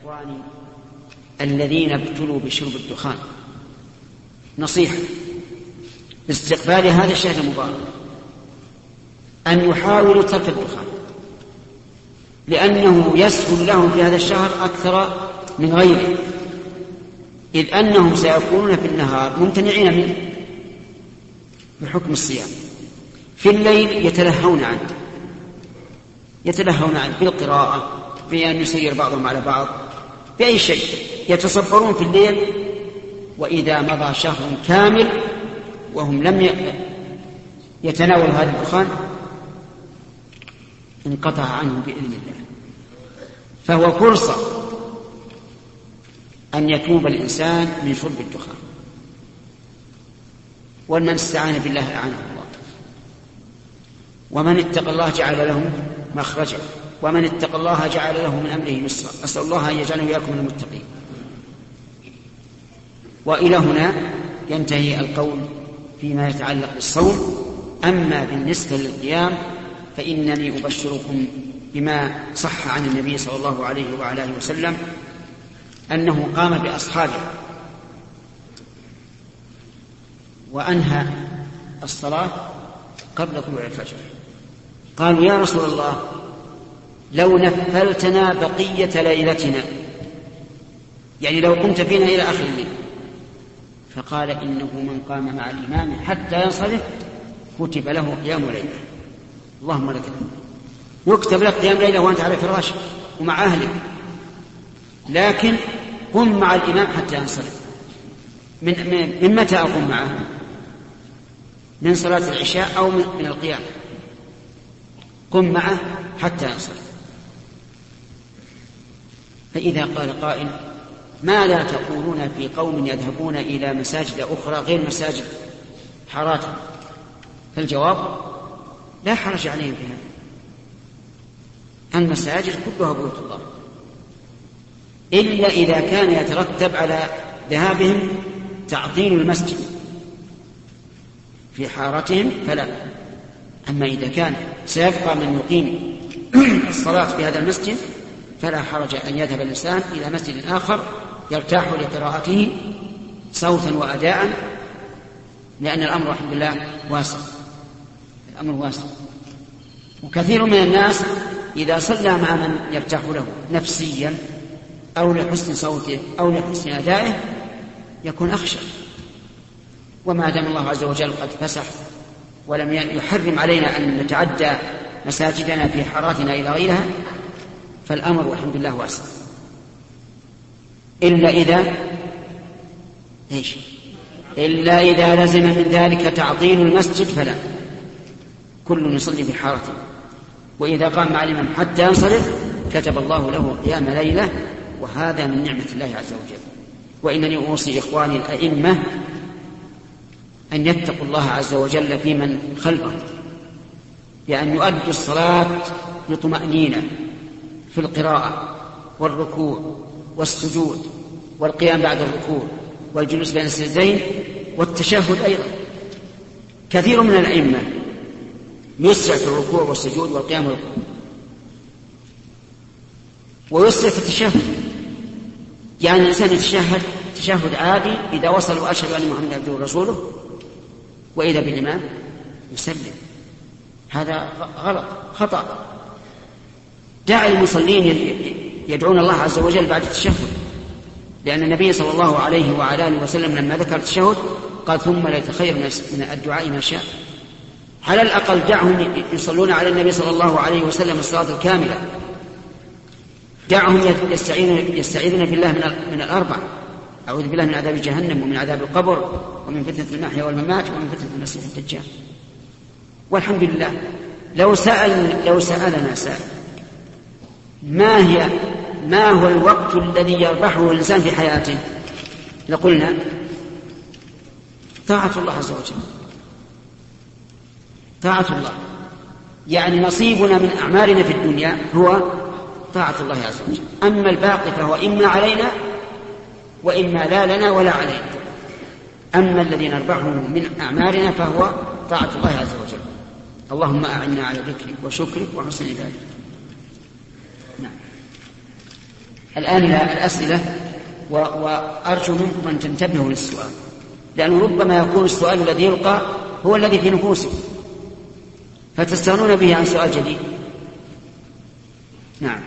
إخواني الذين ابتلوا بشرب الدخان نصيحة باستقبال هذا الشهر المبارك أن يحاولوا ترك الدخان، لأنه يسهل لهم في هذا الشهر أكثر من غيره، إذ أنهم سيكونون في النهار ممتنعين منه بحكم الصيام، في الليل يتلهون عنه بالقراءة، بأن يسير بعضهم على بعض، بأي شيء يتصبرون في الليل. وإذا مضى شهر كامل وهم لم يتناولوا هذا الدخان انقطع عنه بإذن الله. فهو فرصة أن يتوب الإنسان من شرب الدخان، ومن استعان بالله أعانه الله، ومن اتقى الله جعل له مخرجا، ومن اتقى الله جعل له من أمره يسرا. أسأل الله أن يجعلنا وإياكم من المتقين. وإلى هنا ينتهي القول فيما يتعلق بالصوم. أما بالنسبة للقيام فإنني أبشركم بما صح عن النبي صلى الله عليه وعلى آله وسلم أنه قام بأصحابه وأنهى الصلاة قبل طلوع الفجر. قالوا: يا رسول الله، لو نفلتنا بقية ليلتنا، يعني لو قمت فينا إلى آخر الليل. فقال: إنه من قام مع الإمام حتى ينصرف كتب له قيام ليلة. اللهم لك الحمد. يكتب لك قيام ليلة وأنت على فراشك ومع أهلك، لكن قم مع الإمام حتى ينصرف. من متى أقوم معه؟ من صلاة العشاء أو من القيام. قم معه حتى ينصرف. فإذا قال قائل: ما لا تقولون في قوم يذهبون إلى مساجد أخرى غير مساجد حاراتهم؟ فالجواب: لا حرج عليهم في هذا. المساجد كلها بيوت الله، إلا إذا كان يترتب على ذهابهم تعطيل المسجد في حارتهم فلا. أما إذا كان سيبقى من يقيم الصلاة في هذا المسجد فلا حرج أن يذهب الإنسان إلى مسجد آخر يرتاح لقراءته صوتا وأداء، لأن الأمر الحمد لله واسع. الأمر واسع. وكثير من الناس إذا صلى مع من يرتاح له نفسيا أو لحسن صوته أو لحسن أدائه يكون أخشى. وما دام الله عز وجل قد فسح ولم يحرم علينا أن نتعدى مساجدنا في حاراتنا إلى غيرها، فالأمر والحمد لله واسع. إلا إذا لزم من ذلك تعطيل المسجد فلا. كل يصلي في حارته، وإذا قام مع الإمام حتى ينصرف كتب الله له قيام ليلة، وهذا من نعمة الله عز وجل. وإنني أوصي إخواني الأئمة أن يتقوا الله عز وجل في من خلفه، بأن يؤدوا الصلاة بطمأنينة في القراءة والركوع والسجود والقيام بعد الركوع والجلوس بين السجدين والتشهد أيضا. كثير من الأئمة يسرع في الركوع والسجود والقيام والركوع، ويسرع في التشهد. يعني الإنسان يتشهد تشهد عادي إذا وصل وأشهد أن محمدا عبده ورسوله، وإذا بالإمام يسلم. هذا غلط، خطأ. دع المصلين يدعون الله عز وجل بعد التشهد، لأن النبي صلى الله عليه وعلى آله وسلم لما ذكر التشهد قال: ثم لا يتخير من الدعاء ما شاء. على الأقل دعهم يصلون على النبي صلى الله عليه وسلم الصلاة الكاملة، دعهم يستعيذون بالله من الأربع: أعوذ بالله من عذاب جهنم ومن عذاب القبر ومن فتنة المحيا والممات ومن فتنة المسيح الدجال. والحمد لله. لو سألنا سائل ما هو الوقت الذي يربحه الإنسان في حياته، لقلنا طاعة الله عز وجل. طاعة الله، يعني نصيبنا من أعمالنا في الدنيا هو طاعة الله عز وجل. أما الباقي فهو إما علينا وإما لا لنا ولا علينا. أما الذي نربحه من أعمالنا فهو طاعة الله عز وجل. اللهم أعنا على ذكرك وشكرك وحسن عبادتك. نعم. الآن إلى الأسئلة، وأرجو منكم أن تنتبهوا للسؤال، لأنه ربما يكون السؤال الذي يلقى هو الذي في نفوسكم فتستغنون به عن سؤال جديد. نعم.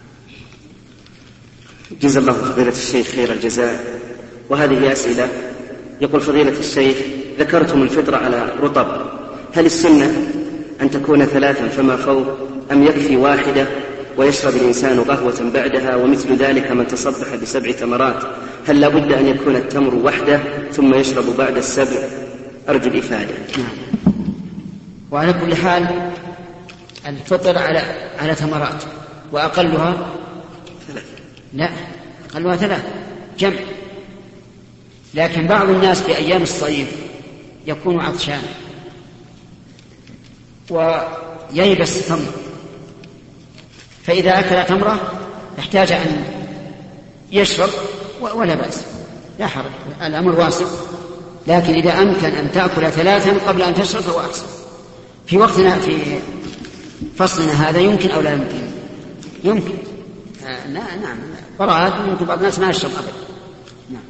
جزا الله فضيلة الشيخ خير الجزاء. وهذه أسئلة. يقول فضيلة الشيخ: ذكرتم الفطر على رطب، هل السنة أن تكون 3 فما فوق، أم يكفي 1 ويشرب الإنسان قهوة بعدها؟ ومثل ذلك من تصبح ب7 تمرات، هل لا بد أن يكون التمر وحده ثم يشرب بعد 7؟ أرجو الإفادة. وعلى كل حال الفطر على تمرات، وأقلها 3. لا، أقلها 3 جمع. لكن بعض الناس في أيام الصيف يكون عطشان وييبس تمر، فإذا أكل تمرة احتاج أن يشرب ولا بأس، لا حرج، الأمر واسع. لكن إذا أمكن أن تأكل 3 قبل أن تشرب فهو أحسن. في وقتنا في فصلنا هذا يمكن أو لا يمكن؟ يمكن. نعم، براد يمكن بعض الناس ما يشرب أبدا. نعم.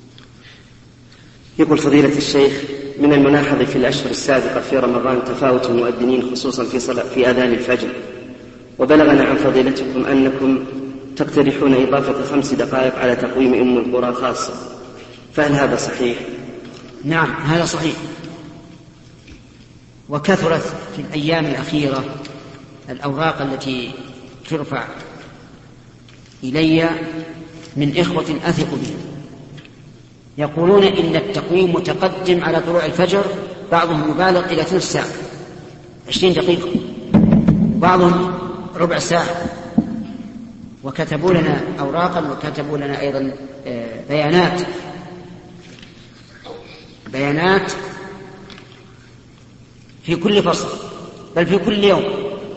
يقول فضيلة الشيخ: من الملاحظ في الأشهر السابقة في رمضان تفاوت المؤذنين خصوصا في آذان الفجر، وبلغنا عن فضيلتكم أنكم تقترحون إضافة 5 دقائق على تقويم أم القرى خاصة، فهل هذا صحيح؟ نعم، هذا صحيح. وكثرت في الأيام الأخيرة الأوراق التي ترفع إلي من إخوة أثق بهم يقولون إن التقويم متقدم على طلوع الفجر، بعضهم يبالغ إلى 3 ساعة 20 دقيقة، بعضهم ربع ساعة. وكتبوا لنا أوراقا وكتبوا لنا أيضا بيانات في كل فصل، بل في كل يوم.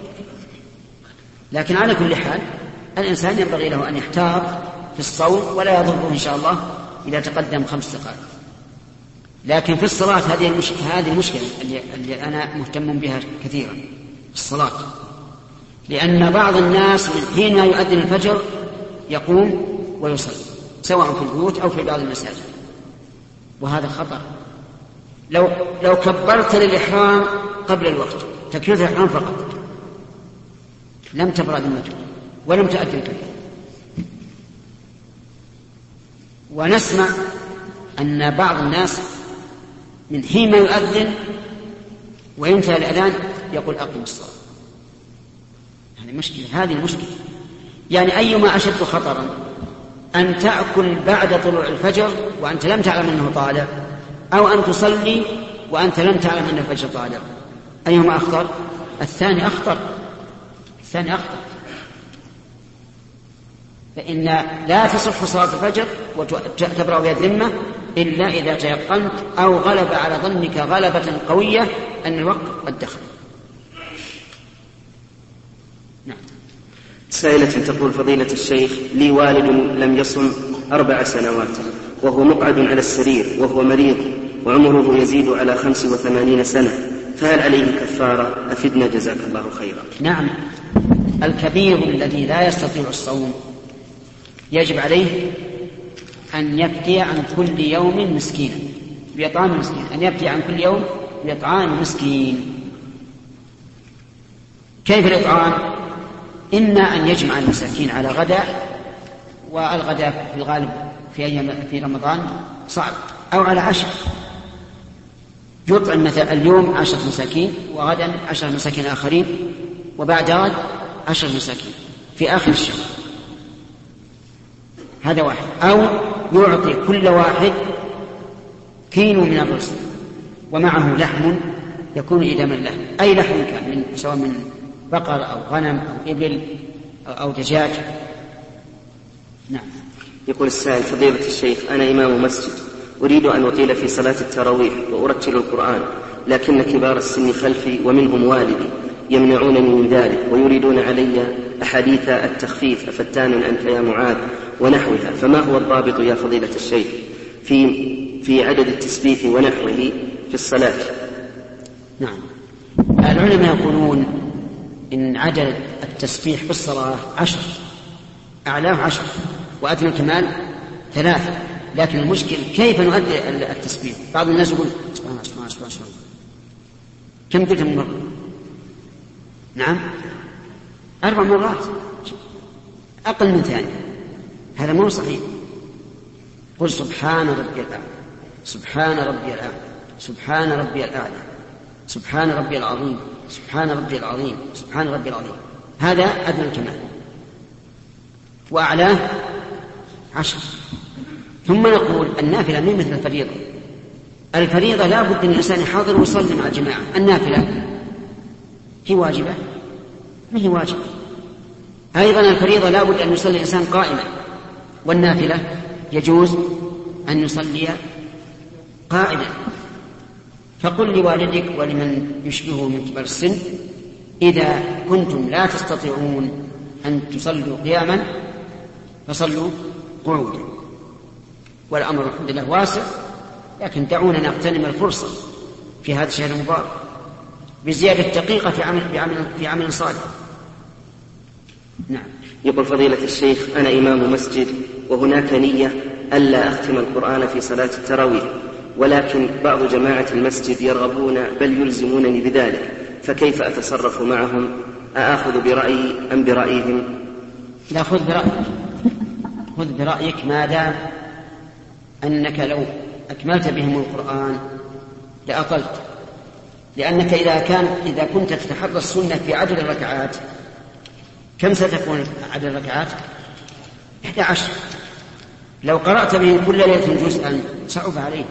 لكن على كل حال الإنسان ينبغي له أن يحتاط في الصوم، ولا يضره إن شاء الله إذا تقدم 5 دقائق. لكن في الصلاة هذه المشكلة اللي أنا مهتم بها كثيرا، الصلاة، لأن بعض الناس من حين ما يؤذن الفجر يقوم ويصلي سواء في البيوت أو في بعض المساجد، وهذا خطأ. لو كبرت للإحرام قبل الوقت، تكبيرة الإحرام فقط، لم تبرأ ذمته ولم تؤدي الكبيرة. ونسمع أن بعض الناس من حين ما يؤذن وينتهي الأذان يقول أقم الصلاة. هذه المشكلة. يعني أيما أشد خطرا، أن تأكل بعد طلوع الفجر وأنت لم تعلم أنه طالع، أو أن تصلي وأنت لم تعلم أن الفجر طالع، أيهما أخطر؟ الثاني أخطر. فإن لا تصح صلاة الفجر وتبرأ بها الذمة إلا إذا تيقنت أو غلب على ظنك غلبة قوية أن الوقت قد دخل. نعم. سائلة تقول: فضيلة الشيخ، لي والد لم يصم 4 سنوات وهو مقعد على السرير وهو مريض وعمره يزيد على 85 سنة، فهل عليه كفارة؟ أفدنا جزاك الله خيرا. نعم، الكبير الذي لا يستطيع الصوم يجب عليه أن يبكي عن كل يوم مسكينا بإطعام مسكين، أن يبكي عن كل يوم بإطعام مسكين. كيف الإطعام؟ إما أن يجمع المساكين على غداء، والغداء في الغالب في رمضان صعب، أو على عشاء، يطعم مثلا اليوم 10 مساكين، وغدا 10 مساكين آخرين، وبعد غد 10 مساكين في آخر الشهر. هذا واحد. أو يعطي كل واحد كيلو من الرز ومعه لحم يكون إداما له، أي لحم كان، سواء من بقر أو غنم أو إبل أو دجاج. نعم. يقول السائل: فضيلة الشيخ، أنا إمام مسجد، أريد أن أطيل في صلاة التراويح وأرتل القرآن، لكن كبار السن خلفي ومنهم والدي يمنعونني من ذلك ويريدون علي أحاديث التخفيف: أفتان أنت يا معاذ ونحوها، فما هو الضابط يا فضيلة الشيخ في عدد التسبيح ونحوه في الصلاة؟ نعم، العلماء يقولون إن عدد التسبيح في الصلاة 10، أعلاه 10، وأدنى الكمال 3. لكن المشكل كيف نؤدي التسبيح. بعض الناس يقول سبحان الله سبحان الله سبحان الله. كم قلت من مرة؟ نعم 4 مرات، أقل من ثانية. هذا مو صحيح. قل سبحان ربي الأعلى، سبحان ربي الأعلى، سبحان ربي الأعلى، سبحان ربي العظيم، سبحان ربي العظيم، سبحان ربي العظيم. هذا أدنى الكمال، وأعلاه 10. ثم نقول النافلة من مثل الفريضة. الفريضة لا بد أن الإنسان يحاضر ويصلي مع الجماعة. النافلة هي واجبة، ما هي واجبة. أيضا الفريضة لا بد أن يصلي الإنسان قائما، والنافلة يجوز أن يصلي قائما. فقل لوالدك ولمن يشبهه من كبار السن إذا كنتم لا تستطيعون أن تصلوا قياما فصلوا قعودا. والأمر الحمد لله واسع، لكن دعونا نغتنم الفرصة في هذا الشهر المبارك بزيادة دقيقة في عمل صالح. نعم. يقول فضيلة الشيخ أنا إمام مسجد وهناك نية ألا أختم القرآن في صلاة التراويح، ولكن بعض جماعة المسجد يرغبون بل يلزمونني بذلك، فكيف أتصرف معهم؟ أأخذ برأيي أم برأيهم؟ لا، خذ برأيك، خذ برأيك ما دام أنك لو أكملت بهم القرآن لأطلت. لأنك إذا كنت تتحرى السنة في عدد الركعات، كم ستكون عدد الركعات؟ 11. لو قرأت بهم كل ليلة جزءا صعب عليه.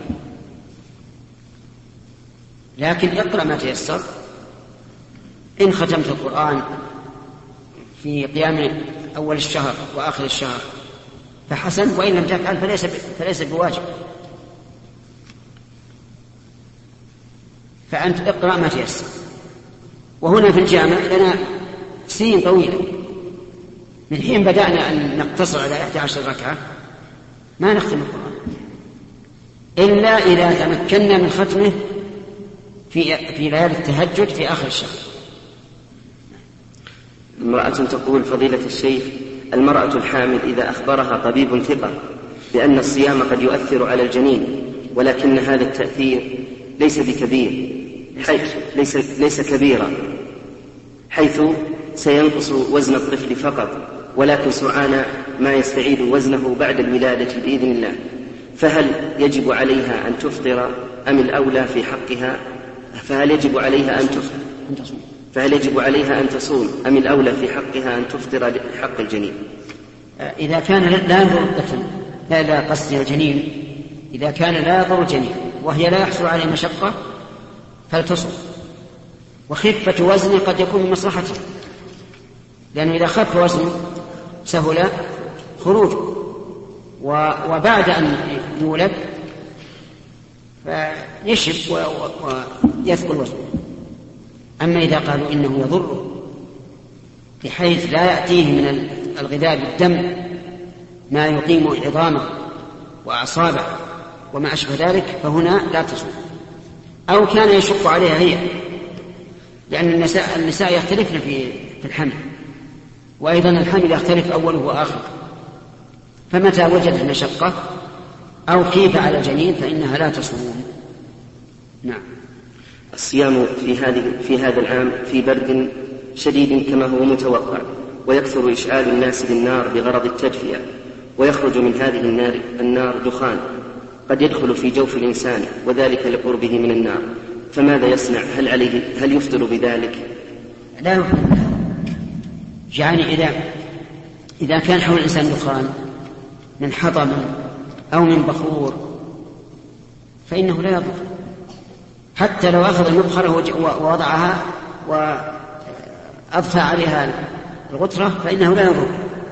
لكن اقرأ ما تيسر. إن ختمت القرآن في قيام أول الشهر وآخر الشهر فحسن، وإن لم تفعل فليس بواجب. فأنت اقرأ ما تيسر. وهنا في الجامع لنا سنين طويلة من حين بدأنا أن نقتصر على 11 ركعة ما نختم القرآن إلا إذا تمكنا من ختمه في ليالي التهجد في آخر الشهر. امرأة تقول فضيلة الشيخ المرأة الحامل إذا أخبرها طبيب ثقة بأن الصيام قد يؤثر على الجنين، ولكن هذا التأثير ليس بكبير، ليس كبيرا، حيث سينقص وزن الطفل فقط، ولكن سرعان ما يستعيد وزنه بعد الولادة بإذن الله، فهل يجب عليها أن تفطر أم الأولى في حقها؟ فهل يجب عليها أن تصوم أم الأولى في حقها أن تفطر لحق الجنين؟ إذا كان لا يضر الجنين، إذا كان لا يضر الجنين وهي لا يحصل عليه مشقة فلتصوم. وخفة وزنه قد يكون من مصلحته، لأنه إذا خف وزنه سهل خروجه، وبعد أن يولد فيشب ويثقل وزنه. أما إذا قالوا إنه يضره بحيث لا يأتيه من الغذاء بالدم ما يقيم عظامه وأعصابه وما أشبه ذلك فهنا لا تصوم. أو كان يشق عليها هي، لأن النساء يختلفن في الحمل، وأيضا الحمل يختلف أوله وآخره، فمتى وجدت مشقة أو خيف على الجنين فإنها لا تصوم. نعم. الصيام في هذا العام في برد شديد كما هو متوقع، ويكثر إشعال الناس بالنار بغرض التدفئة، ويخرج من هذه النار دخان قد يدخل في جوف الإنسان، وذلك لقربه من النار، فماذا يصنع؟ هل يفطر بذلك؟ لا يفطر. يعني إذا كان حول الإنسان دخان من حطب أو من بخور فإنه لا يضر، حتى لو أخذ المبخرة ووضعها وأضفى عليها الغترة فإنه لا يضر.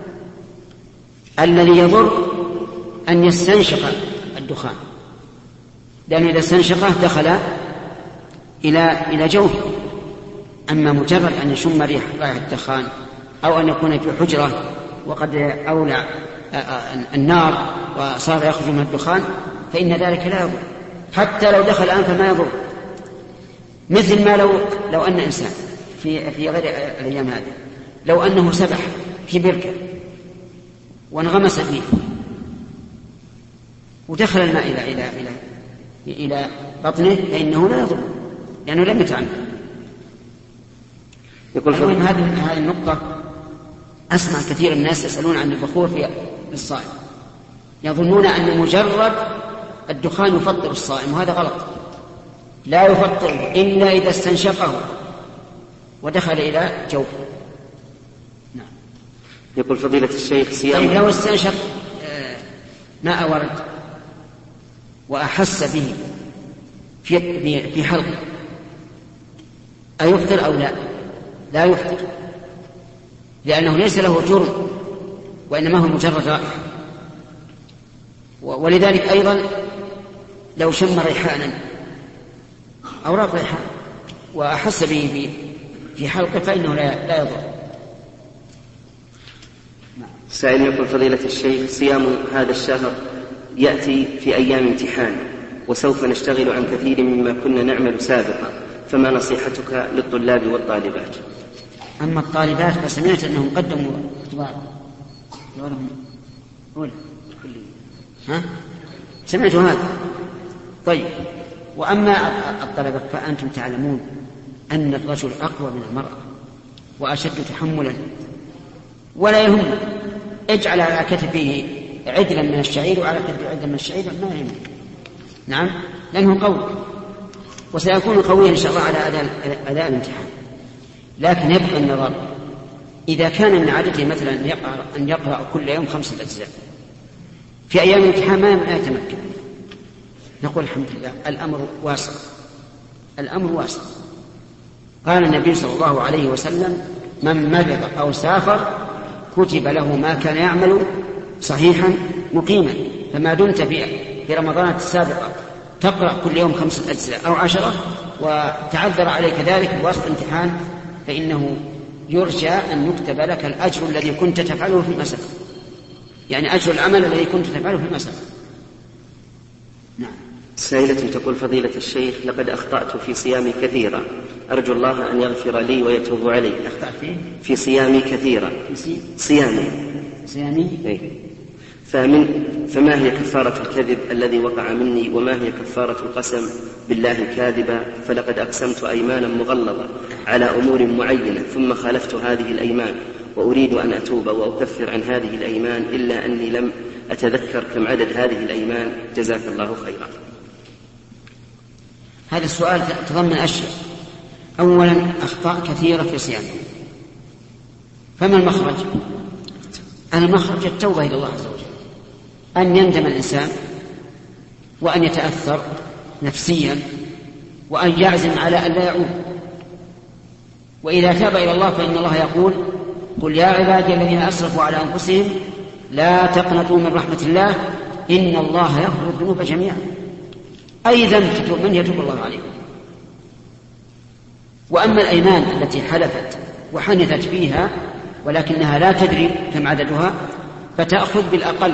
الذي يضر أن يستنشق الدخان، لأنه إذا استنشقه دخل إلى جوفه. أما مجرد أن يشم رائحة الدخان أو أن يكون في حجرة وقد أولع النار وصار يخرج من الدخان فإن ذلك لا يضر، حتى لو دخل أنفه ما يضر. مثل ما لو أن إنسان في غير الأيام هذه لو أنه سبح في بركة وانغمس فيه ودخل الماء إلى بطنه فإنه لا يضر لأنه لم يتعمد. المهم هذه النقطة أسمع كثير من الناس يسألون عن البخور في الصائم، يظنون أن مجرد الدخان يفطر الصائم، وهذا غلط. لا يفطر إلا إذا استنشقه ودخل إلى جوفه. نعم. يقول فضيلة الشيخ صيام. طيب لو استنشق ماء ورد وأحس به في حلقه أيفطر أو لا؟ لا يفطر، لأنه ليس له جرم وإنما هو مجرد رائحة. ولذلك أيضا لو شم ريحانا أوراق ريحان وأحس به في حلقه فإنه لا يضر. سائل يقول فضيلة الشيخ صيام هذا الشهر يأتي في أيام امتحان وسوف نشتغل عن كثير مما كنا نعمل سابقا، فما نصيحتك للطلاب والطالبات؟ أما الطالبات فسمعت أنهم قدموا اختبار سمعت هذا. طيب، وأما الطلبة فأنتم تعلمون أن الرجل أقوى من المرأة وأشد تحملا، ولا يهم اجعل على كتفه عدلا من الشعير وعلى كتفه عدلا من الشعير ما يهم. نعم، لأنه قوي وسيكون قويا إن شاء الله على أداء الامتحان. لكن يبقى النظر إذا كان من عادته مثلا أن يقرأ كل يوم 5 أجزاء في أيام الامتحان ما يتمكن، نقول الحمد لله الأمر واسع. الأمر واسع. قال النبي صلى الله عليه وسلم من مرض أو سافر كتب له ما كان يعمل صحيحا مقيما. فما دمت في رمضان السابقة تقرأ كل يوم 5 أجزاء أو 10 وتعذر عليك ذلك بواسطة الامتحان فإنه يرجى أن يكتب لك الأجر الذي كنت تفعله في المساء، يعني أجر العمل الذي كنت تفعله في المساء. نعم. سائلة تقول فضيلة الشيخ لقد أخطأت في صيامي كثيرا، أرجو الله أن يغفر لي ويتوب علي. أخطأت في صيامي كثيرا. صيامي فما هي كفارة الكذب الذي وقع مني، وما هي كفارة القسم بالله كاذبا؟ فلقد أقسمت أيمانا مغلظة على أمور معينة ثم خالفت هذه الأيمان، وأريد أن أتوب وأكفر عن هذه الأيمان إلا أني لم أتذكر كم عدد هذه الأيمان. جزاك الله خيرا. هذا السؤال تضمن أشياء. أولا أخطاء كثيرة في صيامه، فما المخرج؟ المخرج التوبة إلى الله عز وجل، أن يندم الإنسان وأن يتأثر نفسيا وأن يعزم على أن لا يعود. وإذا تاب إلى الله فإن الله يقول قل يا عبادي الذين أسرفوا على أنفسهم لا تقنطوا من رحمة الله إن الله يغفر الذنوب جميعا. أي ذنب من يتوب الله عليه. وأما الأيمان التي حلفت وحنثت فيها ولكنها لا تدري كم عددها فتأخذ بالأقل.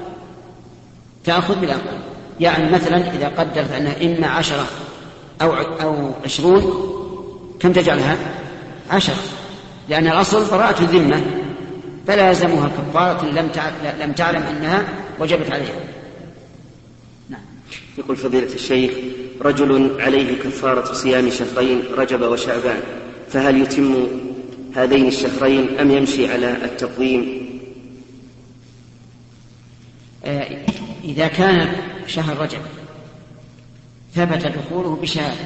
يعني مثلا إذا قدرت أنها إما 10 أو 20 كم تجعلها؟ 10، لأن الأصل براءة الذمة فلا يلزمها كفارة لم تعلم أنها وجبت عليها. نعم. يقول فضيلة الشيخ رجل عليه كفارة صيام شهرين رجب وشعبان، فهل يتم هذين الشهرين أم يمشي على التقويم؟ إذا كان شهر رجب ثبت دخوله بشهادة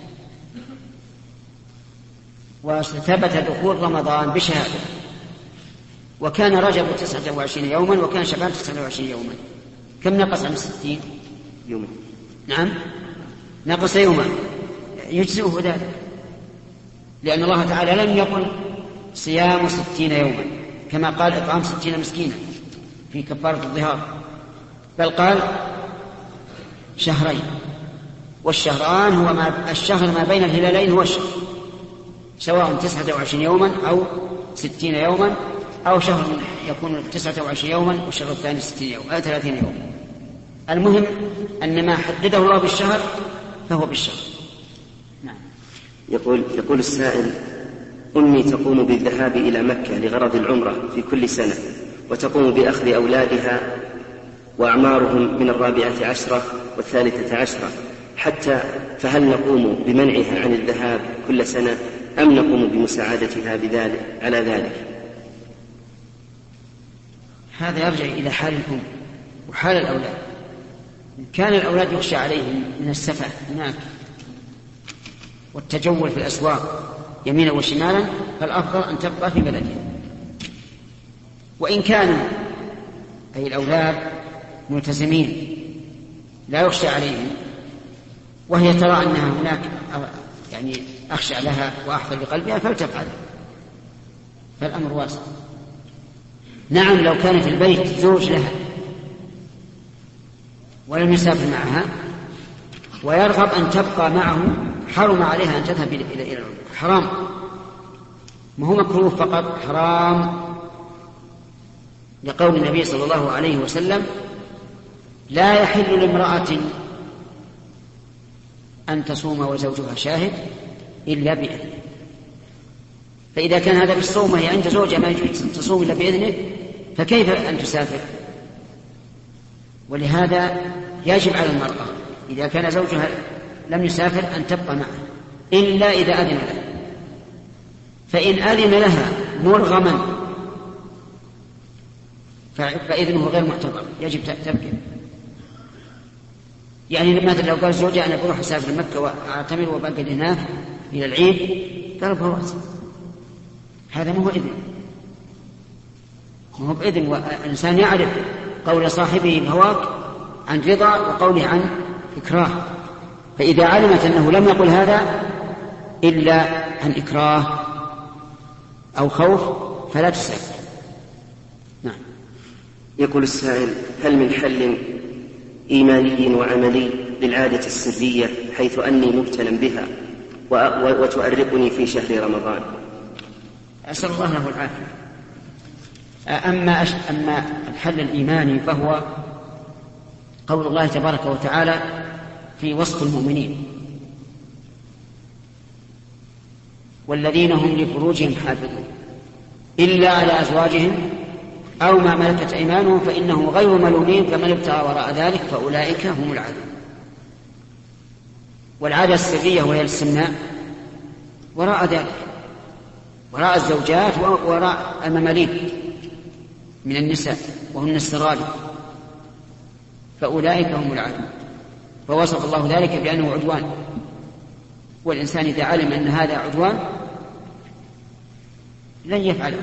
وثبت دخول رمضان بشهادة، وكان رجب 29 يوما وكان شعبان 29 يوما، كم نقص عن 60 يوما؟ نعم، نقص يوما، يجزئه ذلك، لأن الله تعالى لم يقل صيام 60 يوما كما قال إطعام 60 مسكينا في كفارة الظهار، بل قال شهرين، والشهران هو الشهر ما بين الهلالين هو الشهر، سواء 29 يوما أو 60 يوما أو شهر يكون 29 يوما والشهر الثاني 60 يوما 30 يوما. المهم أن ما حدده الله بالشهر فهو بالشهر. نعم. يقول السائل أمي تقوم بالذهاب إلى مكة لغرض العمرة في كل سنة، وتقوم بأخذ أولادها وأعمارهم من 14 و13 حتى، فهل نقوم بمنعها عن الذهاب كل سنة أم نقوم بمساعدتها على ذلك؟ هذا يرجع إلى حال الأم وحال الأولاد. إن كان الأولاد يخشى عليهم من السفة هناك والتجول في الأسواق يمينا وشمالا فالأفضل أن تبقى في بلدها. وإن كانوا أي الأولاد ملتزمين لا يخشى عليهم وهي ترى أنها هناك يعني أخشى لها وأحفظ لقلبها فلتفعل، فالأمر واسع. نعم لو كان في البيت زوج لها ولم يسافر معها ويرغب أن تبقى معه حرم عليها أن تذهب إلى العمرة، حرام، ما هو مكروه فقط، حرام، لقول النبي صلى الله عليه وسلم: لا يحل لامرأة أن تصوم وزوجها شاهد إلا بإذنه. فإذا كان هذا بالصوم وهي عند زوجها ما يجوز تصوم إلا بإذنه فكيف أن تسافر؟ ولهذا يجب على المرأة إذا كان زوجها لم يسافر أن تبقى معه إلا إذا أذن لها، فإن أذن لها مرغما فإذنه غير معتبر، يجب تبقى. يعني مثلا لو قال زوجها أنا بروح أسافر مكة وأعتمر وبقعد هناك إلى العيد، قال بروح، هذا ما هو إذن، ما هو بإذن. والإنسان يعرف قول صاحبه بهواك عن رضا وقوله عن إكراه، فإذا علمت أنه لم يقل هذا إلا عن إكراه أو خوف فلا تسافر. نعم. يقول السائل: هل من حل إيماني وعملي للعادة السرية حيث أني مبتلى بها وتؤرقني في شهر رمضان؟ أسأل الله له العافية. أما الحل الإيماني فهو قول الله تبارك وتعالى في وصف المؤمنين: والذين هم لفروجهم حافظون إلا على أزواجهم أو ما ملكت أيمانهم فإنهم غير ملومين فمن ابتغى وراء ذلك فأولئك هم العادون. والعادة السرية وهي الاستمناء وراء ذلك، وراء الزوجات وراء المماليك من النساء وهن السرائر، فأولئك هم العادون. فوصف الله ذلك بأنه عدوان، والإنسان إذا علم أن هذا عدوان لن يفعله.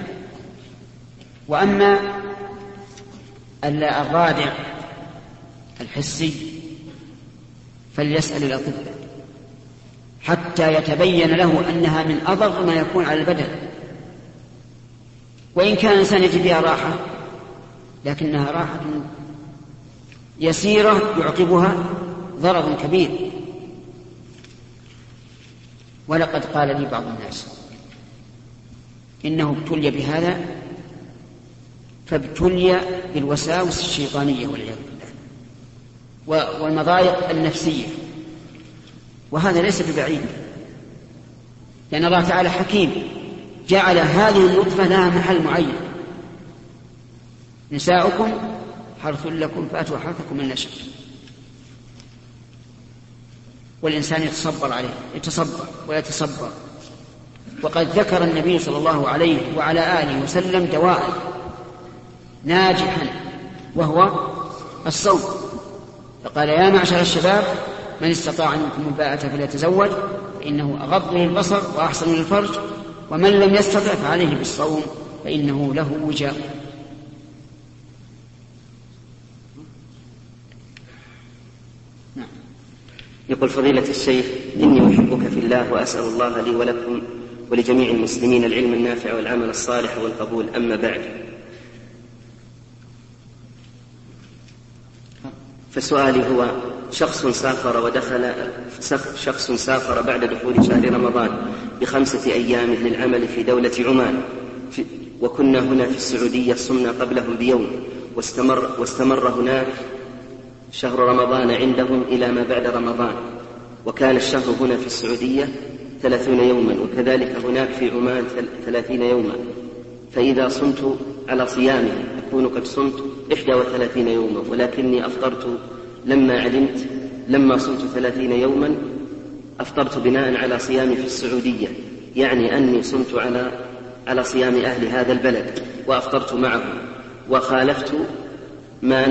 وأما الرادع الحسي فليسأل الأطباء حتى يتبين له أنها من أضر ما يكون على البدن، وإن كان الإنسان يجد بها راحة لكنها راحة يسيرة يعقبها ضرر كبير. ولقد قال لي بعض الناس إنه ابتلي بهذا فابتلي بالوساوس الشيطانية والعياذ بالله والمضايق النفسية، وهذا ليس ببعيد، لأن الله تعالى حكيم جعل هذه النطفة لها محل معين: نساؤكم حرث لكم فأتوا حرثكم من نشأ. والإنسان يتصبر عليه، يتصبر ويتصبر. وقد ذكر النبي صلى الله عليه وعلى آله وسلم دواء ناجحا وهو الصوم، فقال: يا معشر الشباب من استطاع منكم الباءة فليتزوج فإنه أغض للبصر وأحسن للفرج ومن لم يستطع فعليه بالصوم فإنه له وجاء. يقول فضيلة الشيخ: إني أحبك في الله وأسأل الله لي ولكم ولجميع المسلمين العلم النافع والعمل الصالح والقبول، أما بعد، فسؤالي هو: شخص سافر بعد دخول شهر رمضان ب5 أيام للعمل في دولة عمان، وكنا هنا في السعودية صمنا قبلهم بيوم، واستمر هناك شهر رمضان عندهم إلى ما بعد رمضان، وكان الشهر هنا في السعودية 30 يوما وكذلك هناك في عمان 30 يوما، فإذا صمت على صيامه أكون قد صمت 31 يوما، ولكني أفطرت لما صمت 30 يوما أفطرت بناء على صيامي في السعودية، يعني أني صمت على صيام أهل هذا البلد وأفطرت معهم، وخالفت ما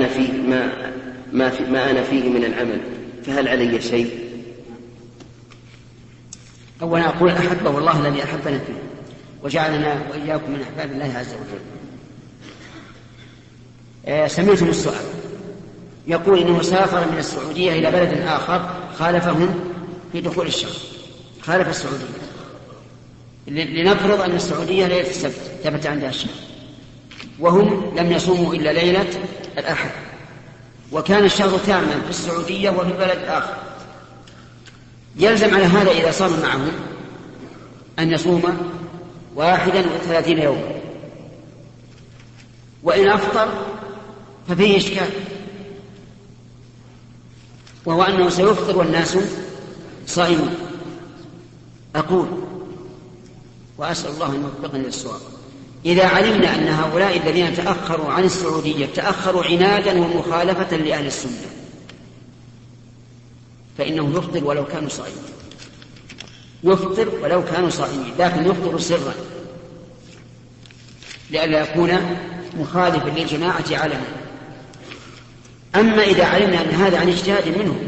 أنا فيه من العمل، فهل علي شيء؟ أولا أقول أحبه الله الذي أحبنا فيه وجعلنا وإياكم من أحباب الله عز وجل. سمعتم السؤال يقول إنه سافر من السعودية إلى بلد آخر خالفهم في دخول الشهر، خالف السعودية. لنفرض أن السعودية ليلة السبت ثبت عندها الشهر، وهم لم يصوموا إلا ليلة الأحد، وكان الشهر تاما في السعودية وفي بلد آخر. يلزم على هذا إذا صام معهم أن يصوم 31 يوما، وإن أفطر ففيه إشكال، وهو أنه سيفطر والناس صائمون. أقول وأسأل الله أن يوفقني للصواب، إذا علمنا أن هؤلاء الذين تأخروا عن السعودية تأخروا عنادا ومخالفة لأهل السنة فإنه يفطر ولو كانوا صائمين، يفطر ولو كانوا صائمين، لكن يفطر سرا لئلا يكون مخالفا للجماعة علنا. أما إذا علمنا أن هذا عن اجتهاد منهم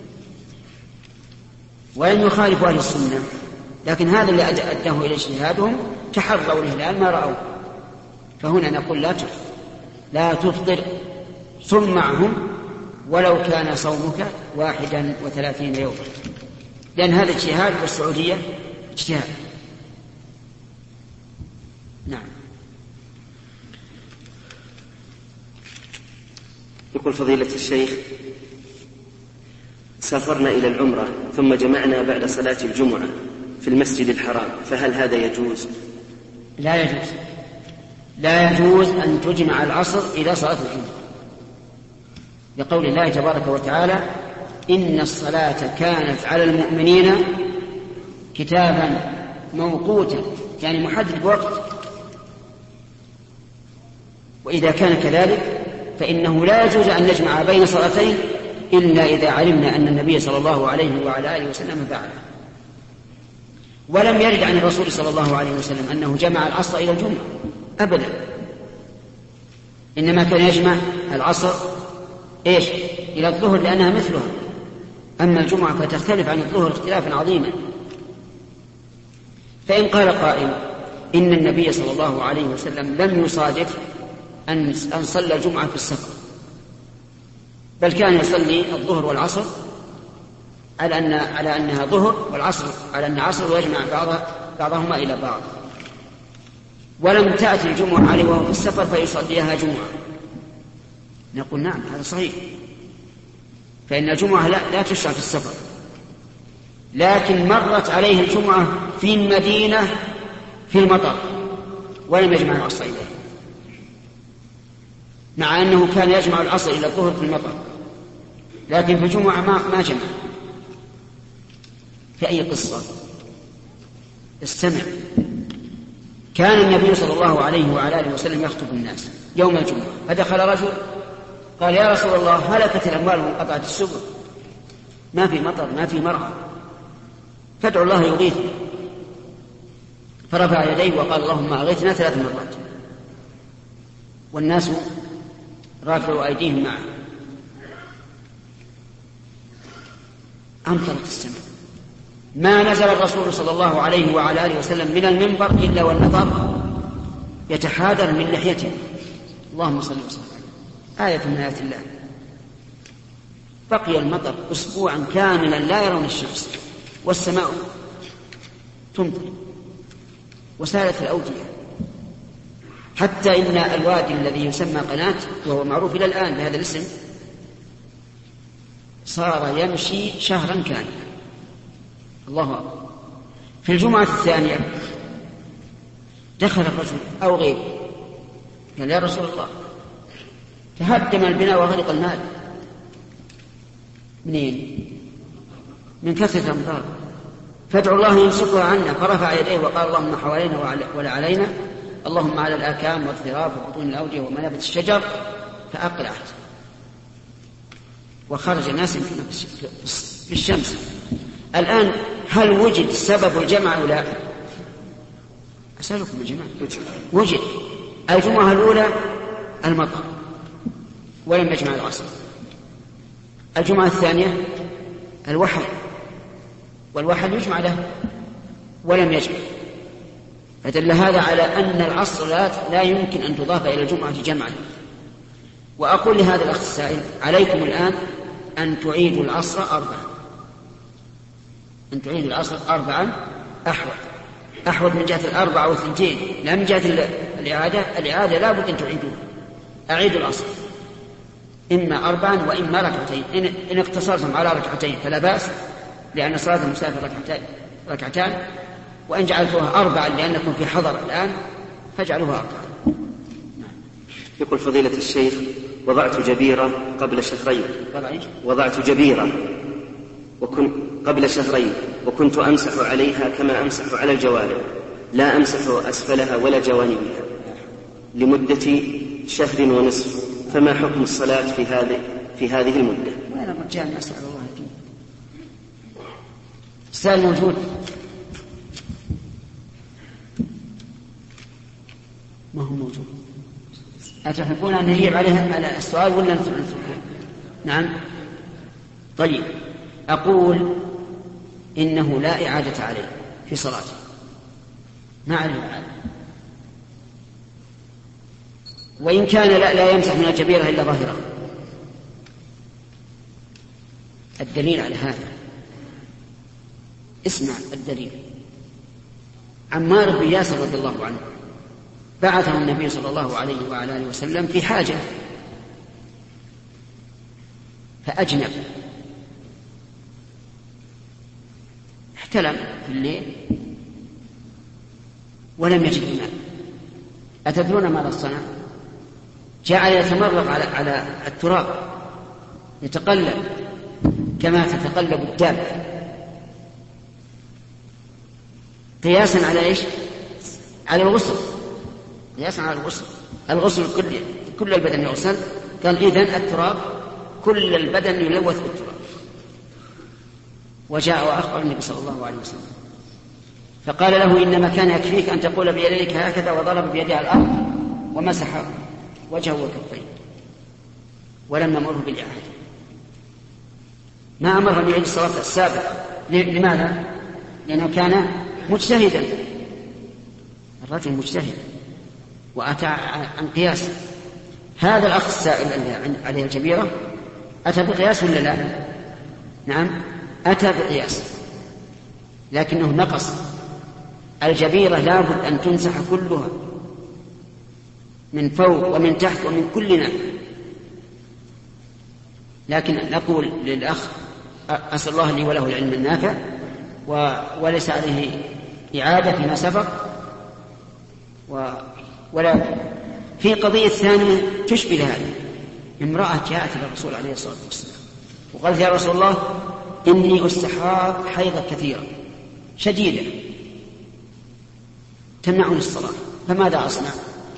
ولم يخالف أهل السنة، لكن هذا اللي أداه إلى اجتهادهم تحروا الهلال ما رأوا، فهنا نقول لا تفطر، صم معهم ولو كان صومك 31 يوما، لأن هذا اجتهاد والسعودية اجتهاد. نعم. يقول فضيلة الشيخ سافرنا إلى العمرة ثم جمعنا بعد صلاة الجمعة في المسجد الحرام، فهل هذا يجوز؟ لا يجوز، لا يجوز أن تجمع العصر إلى صلاة الجمعة، لقول الله تبارك وتعالى إن الصلاة كانت على المؤمنين كتابا موقوتا، يعني محدد بوقت. وإذا كان كذلك فإنه لا يجوز أن نجمع بين صلاتين إلا إذا علمنا أن النبي صلى الله عليه وعلى آله وسلم فعله. ولم يرد عن الرسول صلى الله عليه وسلم أنه جمع العصر إلى الجمعة أبدا، إنما كان يجمع العصر إلى الظهر لأنها مثلها، أما الجمعة فتختلف عن الظهر اختلافا عظيما. فإن قال قائل إن النبي صلى الله عليه وسلم لم يصادف أن صلى الجمعة في السفر، بل كان يصلي الظهر والعصر على أنها ظهر، والعصر على أنها عصر، ويجمع بعضهما إلى بعض، ولم تأتي الجمعة عليه وهو في السفر فيصليها جمعة، نقول نعم هذا صحيح، فإن الجمعة لا تشرع في السفر، لكن مرت عليه الجمعة في المدينة في المطر ولم يجمع العصر إليه، مع أنه كان يجمع العصر إلى الظهر في المطر، لكن في الجمعة ما جمع. في أي قصة؟ استمع. كان النبي صلى الله عليه وعلى آله وسلم يخطب الناس يوم الجمعة، فدخل رجل قال يا رسول الله هلكت الأموال وانقطعت السبل، ما في مطر ما في مرعى، فادعوا الله يغيثنا. فرفع يديه وقال اللهم أغثنا 3 مرات، والناس رافعوا أيديهم معه. أمطرت السماء، ما نزل الرسول صلى الله عليه وعلى آله وسلم من المنبر إلا والمطر يتحادر من لحيته. اللهم صل وسلم، آية من آيات الله. بقي المطر أسبوعا كاملا لا يرون الشمس، والسماء تمطر وسالت الأودية، حتى إن الوادي الذي يسمى قناة وهو معروف إلى الآن بهذا الاسم صار يمشي شهرا كاملا. الله أكبر. في الجمعة الثانية دخل الرجل أو غيره قال يا رسول الله تهدم البناء وغرق المال. منين؟ من كثرة الأمطار، فادعوا الله يمسكها عنا. فرفع يديه وقال اللهم حوالينا ولا علينا اللهم على الآكام والضراب وبطون الأودية ومنابت الشجر فأقلعت، وخرج الناس في الشمس. الآن هل وجد سبب الجمع أو لا؟ أسألكم الجماعة. وجد. الجمعة الأولى المطر ولم يجمع العصر. الجمعة الثانية الوحل، والوحل يجمع له ولم يجمع، فدل هذا على أن العصر لا يمكن أن تضاف إلى الجمعة جمعا. وأقول لهذا الأخ السائل: عليكم الآن أن تعيدوا العصر 4، أن تعيدوا العصر 4 أحوط من جهة 4 و2، لا من جهة الإعادة لا بد أن تعيدوها. أعيدوا العصر إما 4 وإما 2. إن اقتصرتم على 2 فلا بأس، لأن صلاة المسافر 2، وإن جعلتوها 4 لأنكم في حضر الآن فاجعلوها 4. يقول فضيلة الشيخ: وضعت جبيرة قبل شهرين، وضعت جبيرة قبل شهرين، وكنت أمسح عليها كما أمسح على الجوارح، لا أمسح أسفلها ولا جوانبها لمدة 1.5 شهر، فما حكم الصلاة في هذه المدة؟ وين الرجال؟ نسأل الله فيه. السؤال موجود. ما هو موجود. أتحبون أن نجيب على السؤال ولا نتركه؟ نعم. طيب، أقول إنه لا إعادة عليه في صلاته، ما عليه إعادة، وإن كان لا يمسح من الجبيرة إلا ظاهرة. الدليل على هذا، اسمع الدليل. عمار بن ياسر رضي الله عنه بعثه النبي صلى الله عليه وعلى آله وسلم في حاجة، فأجنب، احتلم في الليل ولم يجد ماء. أتدرون ماذا صنع؟ جعل يتمرغ على التراب، يتقلب كما تتقلب الدابة، قياسا على ايش؟ على الغسل، قياسا على الغسل كل البدن يغسل. قال إذن التراب كل البدن يلوث بالتراب. وجاء وأخبر النبي صلى الله عليه وسلم فقال له: إنما كان يكفيك أن تقول بيديك هكذا، وضرب بيده على الأرض ومسح وجهه وكفيه، ولم نمره بالإعادة. ما أمر بعيد الصلاة السابقة. لماذا؟ لأنه كان مجتهدا، الرجل مجتهد وأتى عن قياس. هذا الأخ السائل عليه الجبيرة أتى بقياس ولا لا؟ نعم، أتى بقياس، لكنه نقص. الجبيرة لابد أن تمسح كلها من فوق ومن تحت ومن كل ناحية. لكن نقول للأخ: أسأل الله لي وله العلم النافع، وليس عليه إعادة فيما سبق. ولا في قضية ثانية تشبه هذه. امرأة جاءت إلى الرسول عليه الصلاة والسلام وقالت: يا رسول الله، إني أستحاض حيضة كثيرة شديدة تمنعني الصلاة، فماذا أصنع؟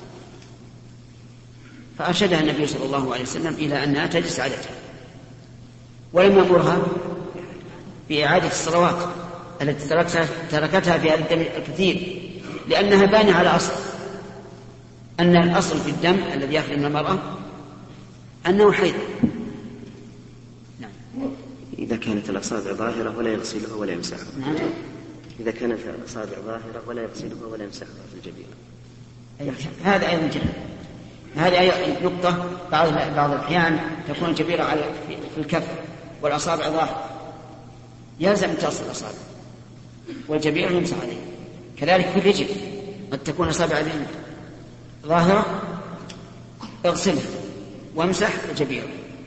فأرشدها النبي صلى الله عليه وسلم إلى أنها تجلس عادتها، ولم يأمرها بإعادة الصلوات التي تركتها في هذا الدم الكثير، لأنها بانية على أصل، أن الأصل في الدم الذي يخرج من المرأة أنه حيض. نعم. إذا كانت الأصابع ظاهرة ولا يغسلها ولا يمسحها. نعم. إذا كانت الأصابع ظاهرة ولا يغسلها ولا يمسحها في الجبيرة. هذا أيضا جهل. هذه أيضا نقطة. بعض الأحيان تكون الجبيرة في الكف والأصابع ظاهرة، يلزم أن تصل الأصابع والجبيرة يمسح عليه. كذلك في الرجل قد تكون أصابع ظاهرة، اغسلها وامسح الجبيرة.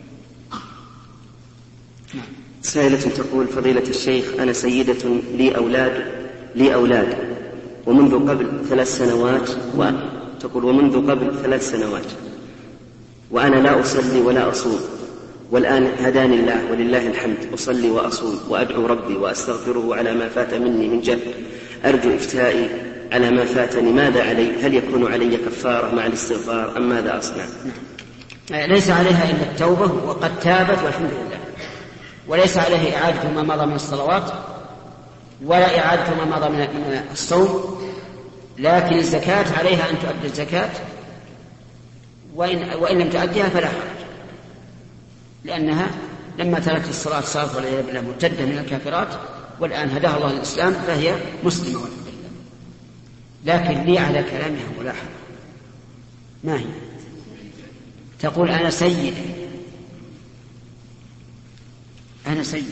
سائلة تقول: فضيلة الشيخ، أنا سيدة لي أولاد ومنذ قبل 3 سنوات، تقول ومنذ قبل 3 سنوات وأنا لا أصلي ولا أصوم، والآن هداني الله ولله الحمد، أصلي وأصوم وأدعو ربي وأستغفره على ما فات مني من جهل. أرجو إفتائي على ما فاتني ماذا علي؟ هل يكون علي كفارة مع الاستغفار أم ماذا أصنع؟ ليس عليها إلا التوبة، وقد تابت والحمد لله، وليس عليه إعادة ما مضى من الصلوات ولا إعادة ما مضى من الصوم، لكن الزكاة عليها أن تؤدي الزكاة، وإن لم تؤديها فلا حرج، لأنها لما تركت الصلاة صارت والعياذ بالله مرتدة من الكافرات، والآن هداها الله للإسلام فهي مسلمة والحمد لله. لكن لي على كلامها ملاحظة. ما هي؟ تقول أنا سيدة، أنا سيد،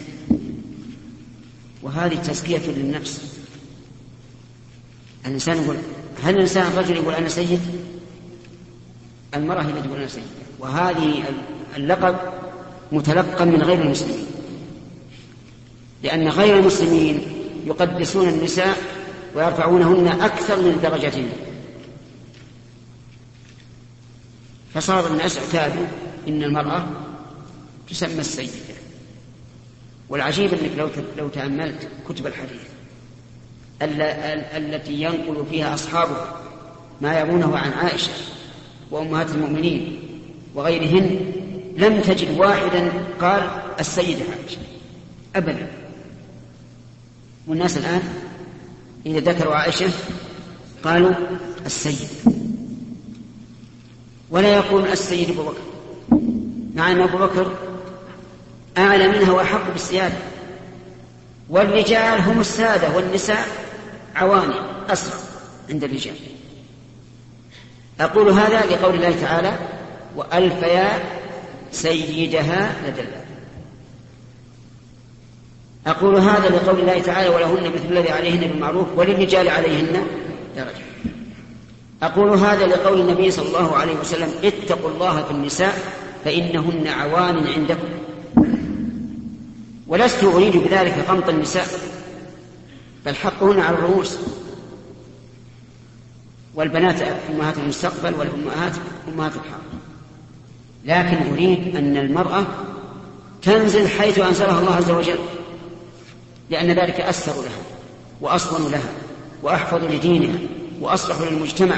وهذه تزكية للنفس. الإنسان يقول، هل الإنسان الرجل يقول أنا سيد؟ المرأة هي تقول أنا سيد، وهذه اللقب متلقى من غير المسلمين، لأن غير المسلمين يقدسون النساء ويرفعونهن أكثر من درجتهن، فصار الناس اعتادوا إن المرأة تسمى السيدة. والعجيب أنك لو تأملت كتب الحديث التي ينقل فيها أصحابه ما يرونه عن عائشة وأمهات المؤمنين وغيرهن، لم تجد واحدا قال السيدة عائشة أبدا. والناس الآن إذا ذكروا عائشة قالوا السيد، ولا يقول السيد أبو بكر، مع أن أبو بكر أعلى منها وأحق بالسيادة، والرجال هم السادة والنساء عواني أسرع عند الرجال. أقول هذا لقول الله تعالى وألف يا سيدها لدى الله. أقول هذا لقول الله تعالى ولهن مثل الذي عليهن بالمعروف وللرجال عليهن درجة. أقول هذا لقول النبي صلى الله عليه وسلم اتقوا الله في النساء فإنهن عوان عندكم. ولست أريد بذلك قمط النساء، بل حقهن على الرؤوس، والبنات أمهات المستقبل والأمهات أمهات الحق. لكن أريد أن المرأة تنزل حيث أنزلها الله عز وجل، لأن ذلك أسر لها وأصون لها وأحفظ لدينها وأصلح للمجتمع.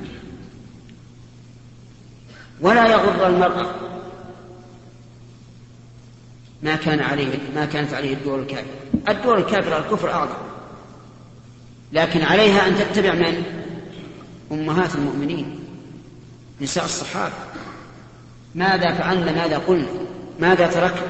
ولا يغر المرأة ما كانت عليه الدول الكافرة. الدول الكافرة الكفر أعظم، لكن عليها أن تتبع من؟ أمهات المؤمنين نساء الصحابة. ماذا فعلنا؟ ماذا قلنا؟ ماذا تركنا؟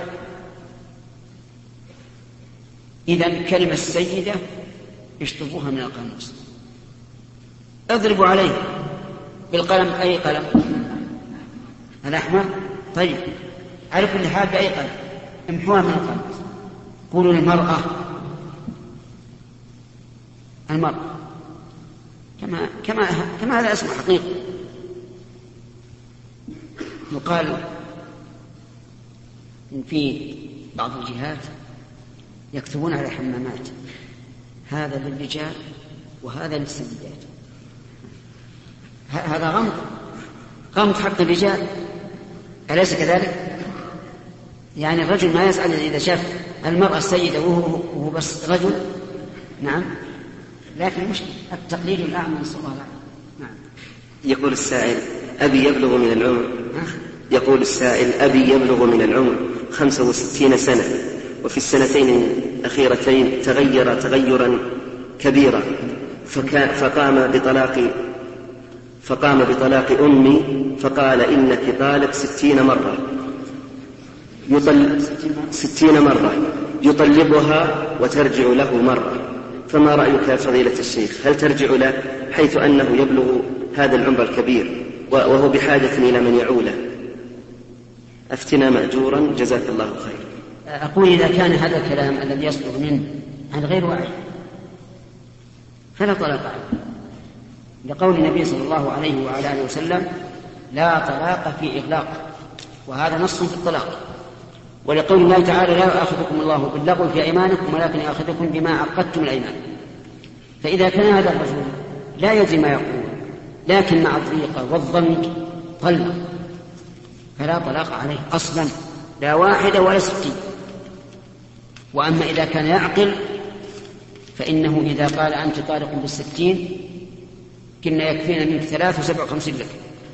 إذن كلمة السيدة اشطبوها من القاموس، اضربوا عليه بالقلم. أي قلم؟ الأحمر؟ طيب، على كل حال بأي قلم امحوها من القاموس. قولوا للمرأة المرأة كما هذا اسم حقيقي. يقال إن في بعض الجهات يكتبون على حمامات هذا للرجال وهذا للسيدات. هذا غمض حق الرجال، أليس كذلك؟ يعني الرجل ما يسأل إذا شاف المرأة السيدة وهو بس رجل. نعم، لكن مش التقليد الأعمى نسأل الله العافية. نعم. يقول السائل أبي يبلغ من العمر يقول السائل أبي يبلغ من العمر 65 سنة، وفي السنتين الأخيرتين تغير تغيرا كبيرا، فقام بطلاق أمي، فقال إنك طالق 60 مرة، 60 مرة يطلقها وترجع له مرة. فما رأيك يا فضيلة الشيخ؟ هل ترجع له حيث أنه يبلغ هذا العمر الكبير وهو بحاجة إلى من يعوله؟ أفتنا مأجورا جزاك الله خير. أقول إذا كان هذا الكلام الذي يصدر منه عن غير وعي فلا طلاق عليه، لقول النبي صلى الله عليه وعلى آله وسلم لا طلاق في إغلاق، وهذا نص في الطلاق. ولقول الله تعالى لا يؤاخذكم الله باللغو في أيمانكم ولكن يؤاخذكم بما عقدتم الأيمان. فإذا كان هذا الرجل لا يدري ما يقول لكن مع الضيقة والضنك طلق، فلا طلاق عليه أصلا، لا 1 ولا 60. وأما إذا كان يعقل فإنه إذا قال أنت طالق بال60 كنا يكفينا منك 53 لك،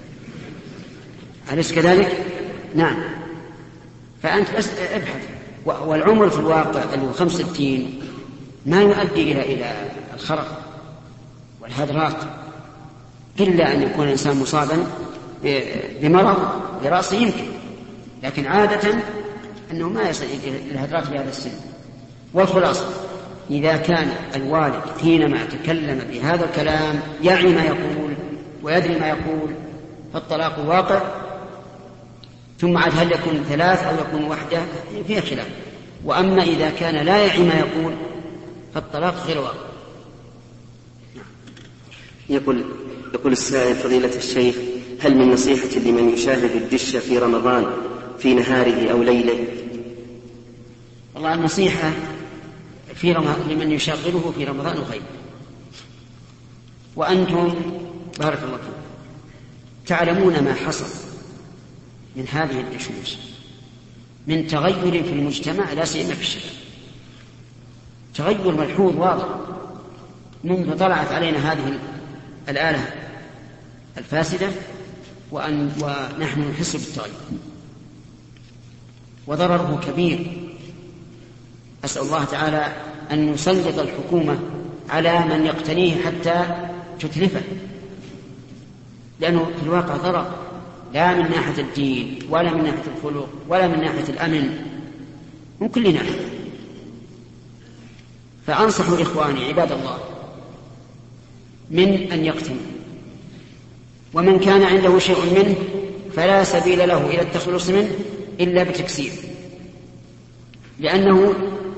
أليس كذلك؟ نعم. فأنت بس ابحث. والعمر في الواقع اللي هو 65 ما يؤدي إلى الخرق والهدرات، إلا أن يكون الإنسان مصابا بمرض برأسه يمكن، لكن عادة أنه ما يصل إلى الهدرات في هذا السن. والخلاصة إذا كان الوالد حينما تكلم بهذا الكلام يعي ما يقول ويدري ما يقول فالطلاق واقع. ثم عاد هل يكون 3 أو يكون 1 فيها خلاف. وأما إذا كان لا يعي ما يقول فالطلاق غير واقع. يقول السائل فضيلة الشيخ: هل من نصيحة لمن يشاهد الدش في رمضان في نهاره أو ليله؟ والله النصيحة في لمن يشغله في رمضان خير. وأنتم بارك الله فيكم تعلمون ما حصل من هذه الدشوش من تغير في المجتمع لا سيما في الشباب، تغير ملحوظ واضح منذ طلعت علينا هذه الآلة الفاسدة ونحن نحس بالتغير، وضرره كبير. أسأل الله تعالى أن يسلط الحكومة على من يقتنيه حتى تتلفه، لأنه في الواقع ضرر لا من ناحية الدين ولا من ناحية الخلق ولا من ناحية الأمن، من كل ناحية. فأنصح إخواني عباد الله من أن يقتني، ومن كان عنده شيء منه فلا سبيل له إلى التخلص منه إلا بتكسير، لأنه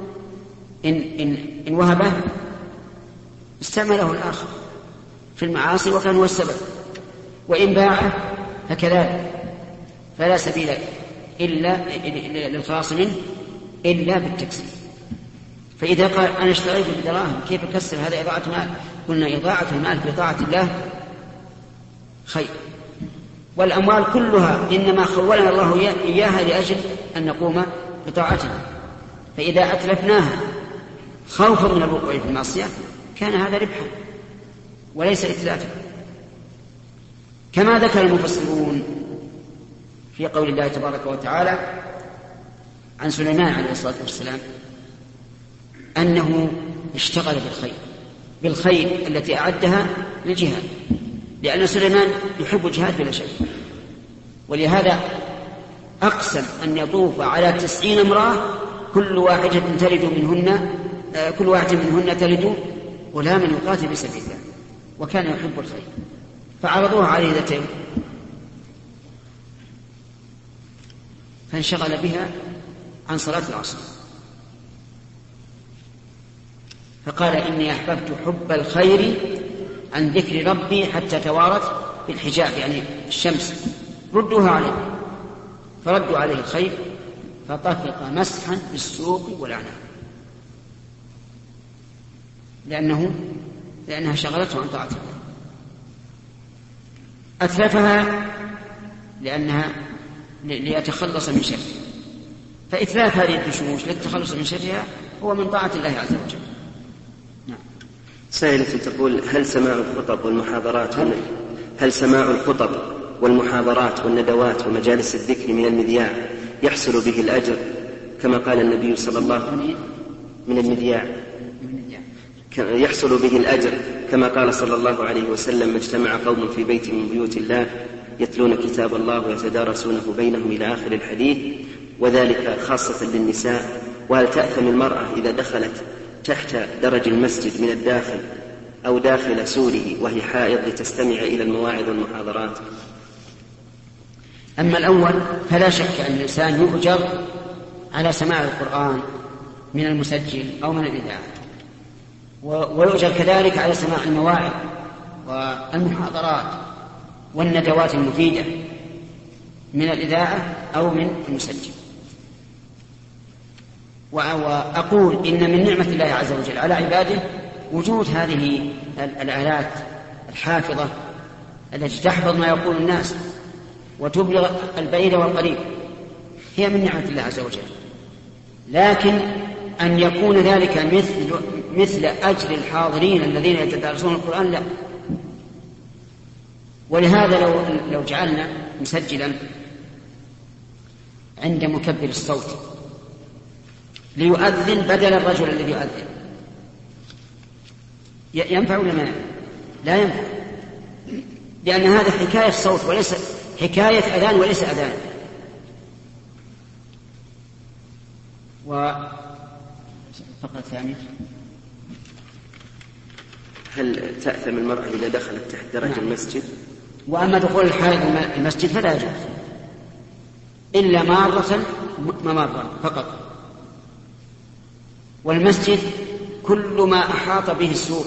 إن وهبه استعمله الآخر في المعاصي وكان هو السبب، وإن باعه فكذلك، فلا سبيل إلا للخلاص منه إلا بالتكسير. فإذا قال أنا اشتريت بدراهم كيف أكسر؟ هذا إضاعة مال. قلنا إضاعة المال في طاعة الله خير، والأموال كلها إنما خولنا الله إياها لأجل أن نقوم بطاعته، فإذا أتلفناها خوفا من الوقوع في المعصية كان هذا ربحا وليس إتلافا، كما ذكر المفسرون في قول الله تبارك وتعالى عن سليمان عليه الصلاة والسلام أنه اشتغل بالخير التي أعدها للجهاد، لأن سليمان يحب الجهاد بلا شك، ولهذا أقسم أن يطوف على 90 امرأة كل واحدة منهن تلد غلاما يقاتل في سبيل الله، وكان يحب الخير، فعرضوها عليه ذات يوم فانشغل بها عن صلاة العصر، فقال إني أحببت حب الخير عن ذكر ربي حتى توارت بالحجاب، يعني الشمس، ردوها عليه، فردوا عليه الخير فطفق مسحا بالسوق والأعناق، لأنها شغلته عن طاعة الله. أتلفها ليتخلص من شرها، فإتلاف هذه الدشوش للتخلص من شرها هو من طاعة الله عز وجل. نعم. سائلة تقول: هل سماع الخطب والمحاضرات والندوات ومجالس الذكر من المذياع يحصل به الأجر كما قال النبي صلى الله عليه وسلم من المذياع يحصل به الأجر كما قال صلى الله عليه وسلم: ما اجتمع قوم في بيت من بيوت الله يتلون كتاب الله ويتدارسونه بينهم إلى آخر الحديث، وذلك خاصة للنساء. وهل تأثم المرأة إذا دخلت تحت درج المسجد من الداخل أو داخل سوره وهي حائض لتستمع إلى المواعظ والمحاضرات؟ أما الأول فلا شك أن الإنسان يؤجر على سماع القرآن من المسجل أو من الإذاعة، ويؤجر كذلك على سماع المواعظ والمحاضرات والندوات المفيدة من الإذاعة أو من المسجل. وأقول إن من نعمة الله عز وجل على عباده وجود هذه الآلات الحافظة التي تحفظ ما يقول الناس وتبلغ البعيد والقريب، هي من نعمة الله عز وجل، لكن أن يكون ذلك مثل أجر الحاضرين الذين يتدارسون القرآن لا، ولهذا لو جعلنا مسجلا عند مكبر الصوت ليؤذن بدل الرجل الذي يؤذن ينفع ولا ما؟ لا ينفع، لأن هذا حكاية صوت وليس حكاية أذان وليس أذان. وفقرة ثانية: هل تأثم المرأة إذا دخلت تحت درج المسجد؟ وأما دخول الحائض المسجد فلا يجوز إلا مارة ممرا فقط. والمسجد كل ما أحاط به السور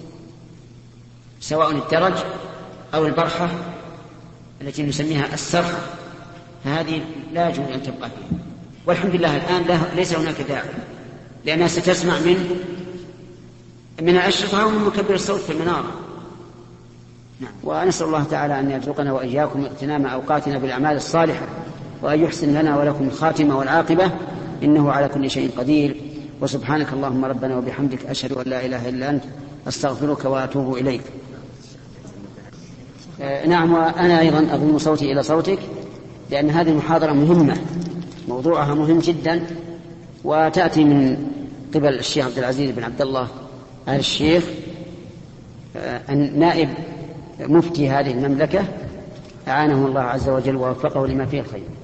سواء الدرج أو البرحة التي نسميها السرحة، فهذه لا يجوز أن تبقى فيها. والحمد لله الآن ليس هناك داعي، لأنها ستسمع من الأشرطة ومن مكبر الصوت في المنارة. نعم. ونسأل الله تعالى أن يرزقنا وإياكم اغتنام أوقاتنا بالأعمال الصالحة، وأن يحسن لنا ولكم الخاتمة والعاقبة، إنه على كل شيء قدير. وسبحانك اللهم ربنا وبحمدك، أشهد أن لا إله إلا أنت، أستغفرك وأتوب إليك. نعم، وأنا أيضا أضم صوتي إلى صوتك، لأن هذه المحاضرة مهمة، موضوعها مهم جدا، وتأتي من قبل الشيخ عبد العزيز بن عبد الله آل الشيخ، نائب مفتي هذه المملكة، أعانه الله عز وجل ووفقه لما فيه الخير.